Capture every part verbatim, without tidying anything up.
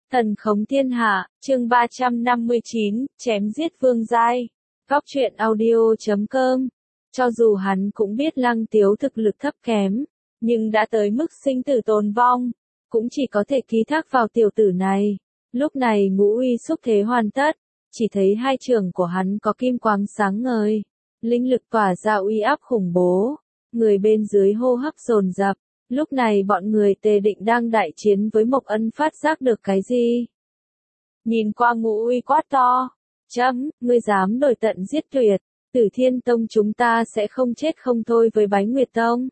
Thần khống thiên hạ, chương ba trăm năm mươi chín, chém giết vương giai. Góc truyện audio chấm com. Cho dù hắn cũng biết Lăng Tiếu thực lực thấp kém, nhưng đã tới mức sinh tử tồn vong, cũng chỉ có thể ký thác vào tiểu tử này. Lúc này ngũ uy xúc thế hoàn tất, chỉ thấy hai trường của hắn có kim quang sáng ngời, linh lực tỏa ra uy áp khủng bố, người bên dưới hô hấp dồn dập. Lúc này bọn người Tề Định đang đại chiến với Mộc Ân phát giác được cái gì? Nhìn qua ngũ uy quát to, chấm, ngươi dám đổi tận giết tuyệt, Tử Thiên Tông chúng ta sẽ không chết không thôi với Bái Nguyệt Tông.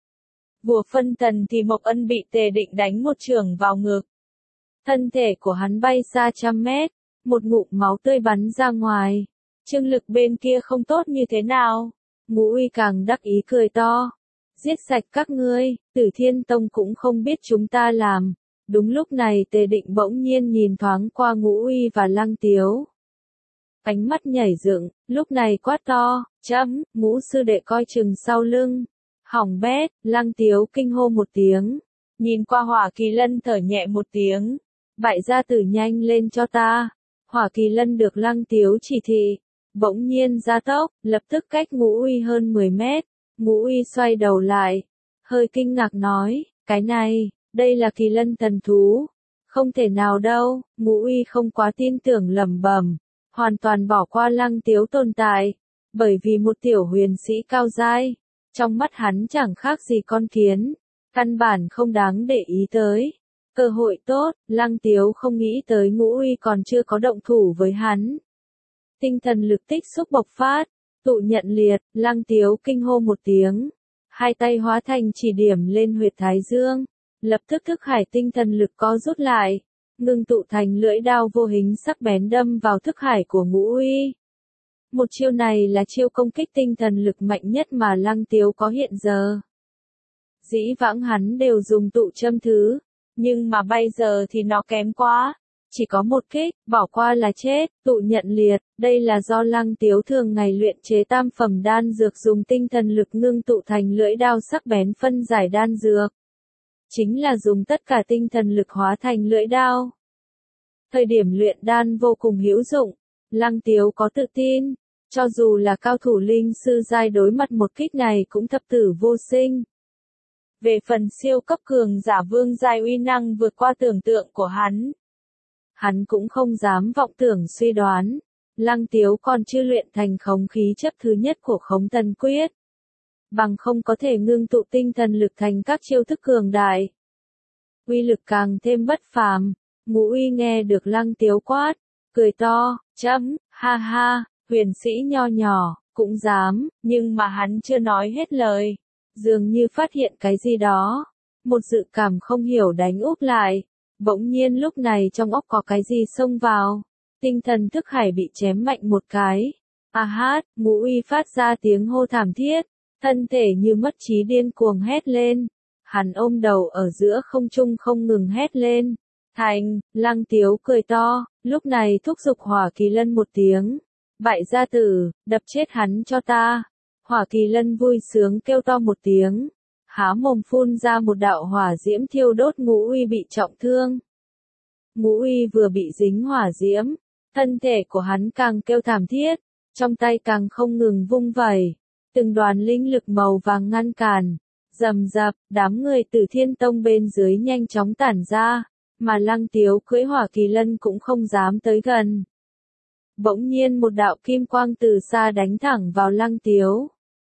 Vừa phân tần thì Mộc Ân bị Tề Định đánh một chưởng vào ngực. Thân thể của hắn bay xa trăm mét, một ngụm máu tươi bắn ra ngoài. Trương Lực bên kia không tốt như thế nào? Ngũ uy càng đắc ý cười to. Giết sạch các ngươi, Tử Thiên Tông cũng không biết chúng ta làm. Đúng lúc này Tề Định bỗng nhiên nhìn thoáng qua Ngũ Uy và Lăng Tiếu. Ánh mắt nhảy dựng, lúc này quát to, chấm, Ngũ sư đệ coi chừng sau lưng. Hỏng bét, Lăng Tiếu kinh hô một tiếng. Nhìn qua Hỏa Kỳ Lân thở nhẹ một tiếng. Bại gia tử nhanh lên cho ta. Hỏa Kỳ Lân được Lăng Tiếu chỉ thị. Bỗng nhiên gia tốc, lập tức cách Ngũ Uy hơn mười mét. Ngũ uy xoay đầu lại, hơi kinh ngạc nói, cái này, đây là Kỳ Lân thần thú. Không thể nào đâu, Ngũ uy không quá tin tưởng lẩm bẩm, hoàn toàn bỏ qua Lăng Tiếu tồn tại, bởi vì một tiểu huyền sĩ cao giai, trong mắt hắn chẳng khác gì con kiến, căn bản không đáng để ý tới. Cơ hội tốt, Lăng Tiếu không nghĩ tới Ngũ uy còn chưa có động thủ với hắn. Tinh thần lực tích xúc bộc phát. Tụ nhận liệt, Lăng Tiếu kinh hô một tiếng. Hai tay hóa thành chỉ điểm lên huyệt thái dương. Lập tức thức hải tinh thần lực có rút lại. Ngưng tụ thành lưỡi đao vô hình sắc bén đâm vào thức hải của Ngũ uy. Một chiêu này là chiêu công kích tinh thần lực mạnh nhất mà Lăng Tiếu có hiện giờ. Dĩ vãng hắn đều dùng tụ châm thứ. Nhưng mà bây giờ thì nó kém quá. Chỉ có một kích, bỏ qua là chết, tụ nhận liệt, đây là do Lăng Tiếu thường ngày luyện chế tam phẩm đan dược dùng tinh thần lực ngưng tụ thành lưỡi đao sắc bén phân giải đan dược. Chính là dùng tất cả tinh thần lực hóa thành lưỡi đao. Thời điểm luyện đan vô cùng hữu dụng, Lăng Tiếu có tự tin, cho dù là cao thủ linh sư giai đối mặt một kích này cũng thập tử vô sinh. Về phần siêu cấp cường giả vương giai uy năng vượt qua tưởng tượng của hắn. Hắn cũng không dám vọng tưởng suy đoán, Lăng Tiếu còn chưa luyện thành khống khí chấp thứ nhất của khống thần quyết. Bằng không có thể ngưng tụ tinh thần lực thành các chiêu thức cường đại. Uy lực càng thêm bất phàm, Ngũ uy nghe được Lăng Tiếu quát, cười to, chấm, ha ha, huyền sĩ nho nhỏ, cũng dám, nhưng mà hắn chưa nói hết lời. Dường như phát hiện cái gì đó, một dự cảm không hiểu đánh úp lại. Bỗng nhiên lúc này trong óc có cái gì xông vào, tinh thần thức hải bị chém mạnh một cái. A hát, Ngũ uy phát ra tiếng hô thảm thiết, thân thể như mất trí điên cuồng hét lên. Hắn ôm đầu ở giữa không trung không ngừng hét lên. Thành, Lăng Tiếu cười to, lúc này thúc giục Hỏa Kỳ Lân một tiếng. Bại gia tử, đập chết hắn cho ta. Hỏa Kỳ Lân vui sướng kêu to một tiếng. Há mồm phun ra một đạo hỏa diễm thiêu đốt Ngũ uy bị trọng thương. Ngũ uy vừa bị dính hỏa diễm, thân thể của hắn càng kêu thảm thiết, trong tay càng không ngừng vung vẩy, từng đoàn linh lực màu vàng ngăn cản, rầm rập, đám người Tử Thiên Tông bên dưới nhanh chóng tản ra, mà Lăng Tiếu cưỡi Hỏa Kỳ Lân cũng không dám tới gần. Bỗng nhiên một đạo kim quang từ xa đánh thẳng vào Lăng Tiếu.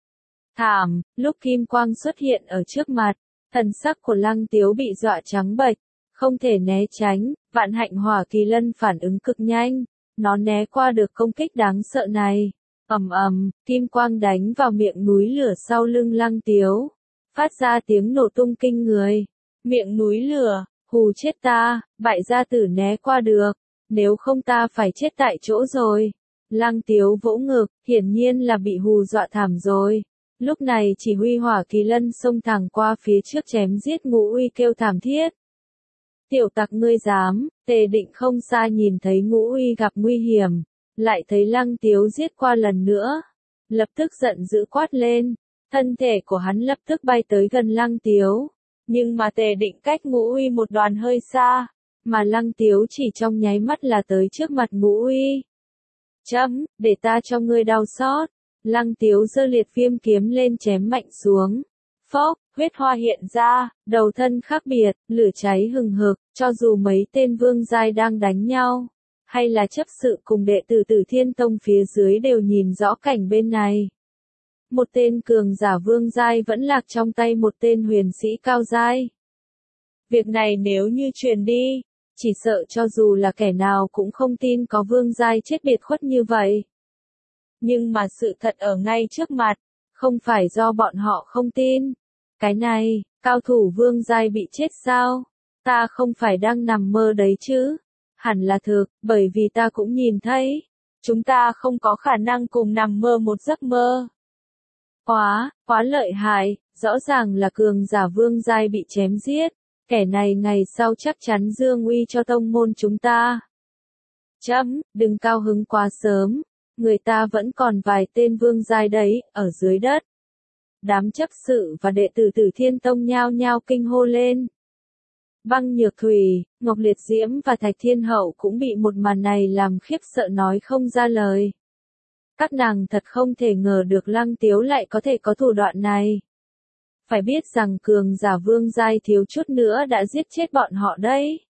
Thảm, lúc kim quang xuất hiện ở trước mặt, thần sắc của Lăng Tiếu bị dọa trắng bệch, không thể né tránh, vạn hạnh Hỏa Kỳ Lân phản ứng cực nhanh, nó né qua được công kích đáng sợ này. Ầm ầm, kim quang đánh vào miệng núi lửa sau lưng Lăng Tiếu, phát ra tiếng nổ tung kinh người. Miệng núi lửa, hù chết ta, bại gia tử né qua được, nếu không ta phải chết tại chỗ rồi. Lăng Tiếu vỗ ngực, hiển nhiên là bị hù dọa thảm rồi. Lúc này chỉ huy Hỏa Kỳ Lân xông thẳng qua phía trước chém giết Ngũ uy kêu thảm thiết. Tiểu tặc ngươi dám, Tề Định không xa nhìn thấy Ngũ uy gặp nguy hiểm, lại thấy Lăng Tiếu giết qua lần nữa. Lập tức giận dữ quát lên, thân thể của hắn lập tức bay tới gần Lăng Tiếu. Nhưng mà Tề Định cách Ngũ uy một đoàn hơi xa, mà Lăng Tiếu chỉ trong nháy mắt là tới trước mặt Ngũ Uy. Chấm, để ta cho ngươi đau xót. Lăng Tiếu giơ liệt viêm kiếm lên chém mạnh xuống. Phốc, huyết hoa hiện ra, đầu thân khác biệt, lửa cháy hừng hực, cho dù mấy tên vương giai đang đánh nhau, hay là chấp sự cùng đệ tử Tử Thiên Tông phía dưới đều nhìn rõ cảnh bên này. Một tên cường giả vương giai vẫn lạc trong tay một tên huyền sĩ cao giai. Việc này nếu như truyền đi, chỉ sợ cho dù là kẻ nào cũng không tin có vương giai chết biệt khuất như vậy. Nhưng mà sự thật ở ngay trước mặt, không phải do bọn họ không tin. Cái này, cao thủ vương giai bị chết sao? Ta không phải đang nằm mơ đấy chứ? Hẳn là thực, bởi vì ta cũng nhìn thấy. Chúng ta không có khả năng cùng nằm mơ một giấc mơ. Quá, quá lợi hại, rõ ràng là cường giả vương giai bị chém giết. Kẻ này ngày sau chắc chắn dương uy cho tông môn chúng ta. Chấm, đừng cao hứng quá sớm. Người ta vẫn còn vài tên vương giai đấy, ở dưới đất. Đám chấp sự và đệ tử Tử Thiên Tông nhao nhao kinh hô lên. Băng Nhược Thủy, Ngọc Liệt Diễm và Thạch Thiên Hậu cũng bị một màn này làm khiếp sợ nói không ra lời. Các nàng thật không thể ngờ được Lăng Tiếu lại có thể có thủ đoạn này. Phải biết rằng cường giả vương giai thiếu chút nữa đã giết chết bọn họ đấy.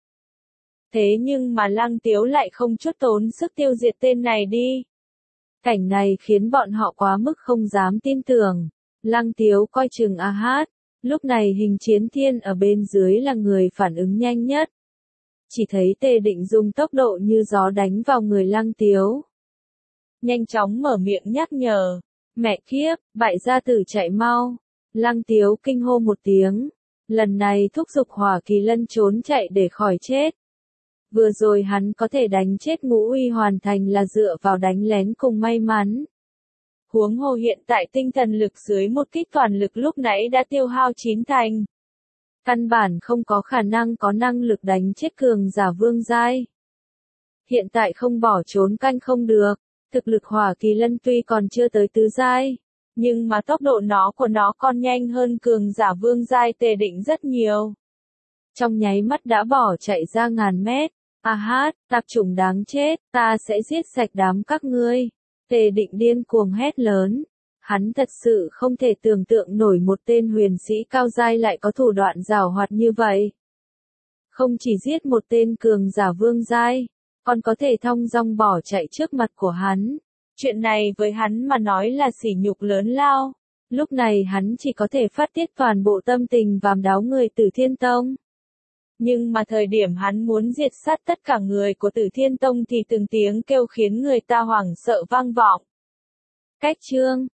Thế nhưng mà Lăng Tiếu lại không chút tốn sức tiêu diệt tên này đi. Cảnh này khiến bọn họ quá mức không dám tin tưởng. Lăng Tiếu coi chừng A Hát. Lúc này Hình Chiến Thiên ở bên dưới là người phản ứng nhanh nhất. Chỉ thấy Tề Định dùng tốc độ như gió đánh vào người Lăng Tiếu. Nhanh chóng mở miệng nhắc nhở. Mẹ kiếp, bại gia tử chạy mau. Lăng Tiếu kinh hô một tiếng. Lần này thúc giục Hỏa Kỳ Lân trốn chạy để khỏi chết. Vừa rồi hắn có thể đánh chết Ngũ Uy hoàn thành là dựa vào đánh lén cùng may mắn. Huống hồ hiện tại tinh thần lực dưới một kích toàn lực lúc nãy đã tiêu hao chín thành. Căn bản không có khả năng có năng lực đánh chết cường giả vương giai. Hiện tại không bỏ trốn canh không được. Thực lực Hỏa Kỳ Lân tuy còn chưa tới tứ giai, nhưng mà tốc độ nó của nó còn nhanh hơn cường giả vương giai Tề Định rất nhiều. Trong nháy mắt đã bỏ chạy ra ngàn mét. A Hát, tạp chủng đáng chết, ta sẽ giết sạch đám các ngươi. Tề Định điên cuồng hét lớn. Hắn thật sự không thể tưởng tượng nổi một tên huyền sĩ cao giai lại có thủ đoạn giảo hoạt như vậy. Không chỉ giết một tên cường giả vương giai, còn có thể thong dong bỏ chạy trước mặt của hắn. Chuyện này với hắn mà nói là sỉ nhục lớn lao. Lúc này hắn chỉ có thể phát tiết toàn bộ tâm tình vàm đáo người Tử Thiên Tông. Nhưng mà thời điểm hắn muốn diệt sát tất cả người của Tử Thiên Tông thì từng tiếng kêu khiến người ta hoảng sợ vang vọng. Cách chương